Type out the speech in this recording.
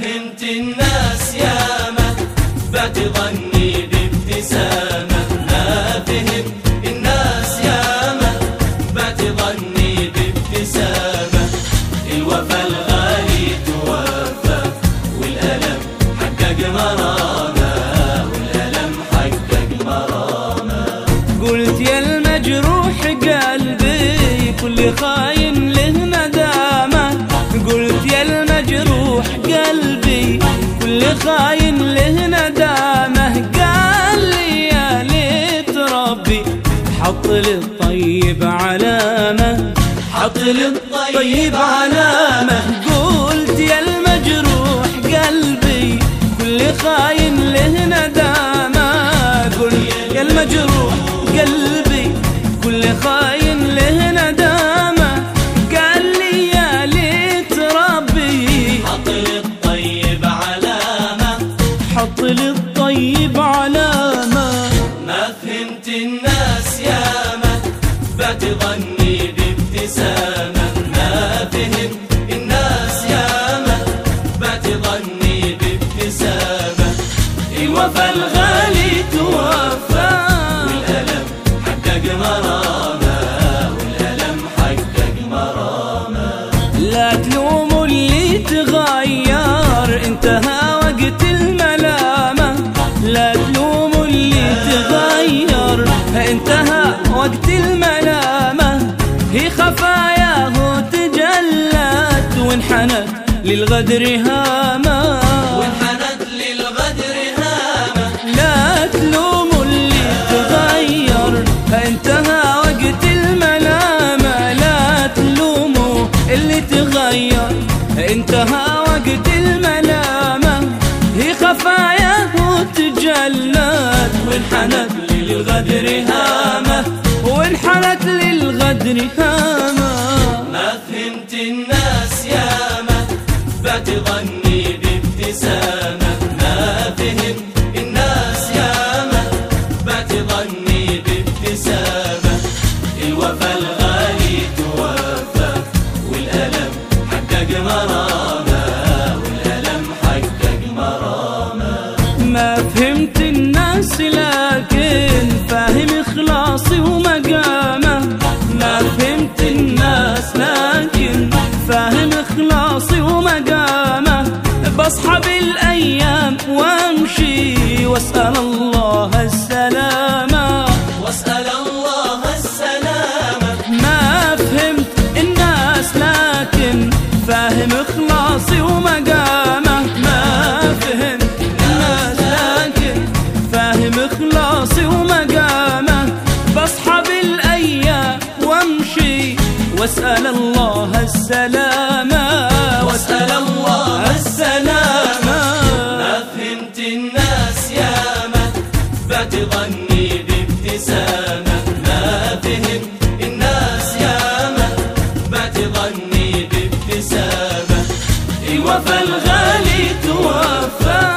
فهمت الناس ياما بتغني بابتسامة، ما فهمت الناس ياما بتغني بابتسامة. الوفا الغالي توفى والألم حقق مرامة، والألم حقق مرامة. قلت يا المجروح قلبي كل خاين له ندامة، قلت يا المجروح قلبي كل خاين له ندامة. قال لي يا ليت ربي حط للطيب علامة، حط للطيب علامة. قلت يا المجروح قلبي كل خاين له ندامة، قلت يا المجروح قلبي كل خاين له ندامة. قال لي يا ليت ربي حط للطيب علامة، حط للطيب علامة. ما فهمت الناس ياما بتغني بابتسامة، ما فهمت الناس ياما بتغني بابتسامة. الوفا الغالي توفى والألم حقق مرامة، والألم حقق مرامة. لا تلوموا اللي تغير انتهى وقت الملامة، لا تلوموا اللي تغير انتهى وقت الملامة. هي خفاياه تجلت وانحنت للغدر هامة، وانحنت للغدر هامة. لا تلوموا اللي تغير انتهى وقت الملامة، لا تلوموا اللي تغير انتهى وقت الملامة. هي خفاياه تجلت وانحنت للغدر هامة، وانحنت للغدر هامة. ما فهمت الناس ياما بتغني بابتسامة، ما فهمت الناس ياما بتغني بابتسامة. الوفا الغالي توفى والألم حقق مرامة، والألم حقق مرامة. ما فهمت الناس لكن فاهم إخلاصي ومقامة، ما فهمت الناس لكن فاهم إخلاصي ومقامة. بصحى بالأيام وامشي واسأل الله السلامة، واسأل الله السلامة. ما فهمت الناس لكن فاهم إخلاصي ومقامة، ما فهمت الناس لكن فاهم إخلاصي ومقامة. بصحى بالأيام وامشي واسأل الله السلامة، واسأل الله السلامة. ما فهمت الناس ياما بتغني بابتسامة، ما فهمت الناس ياما بتغني بابتسامة. الوفا الغالي توفى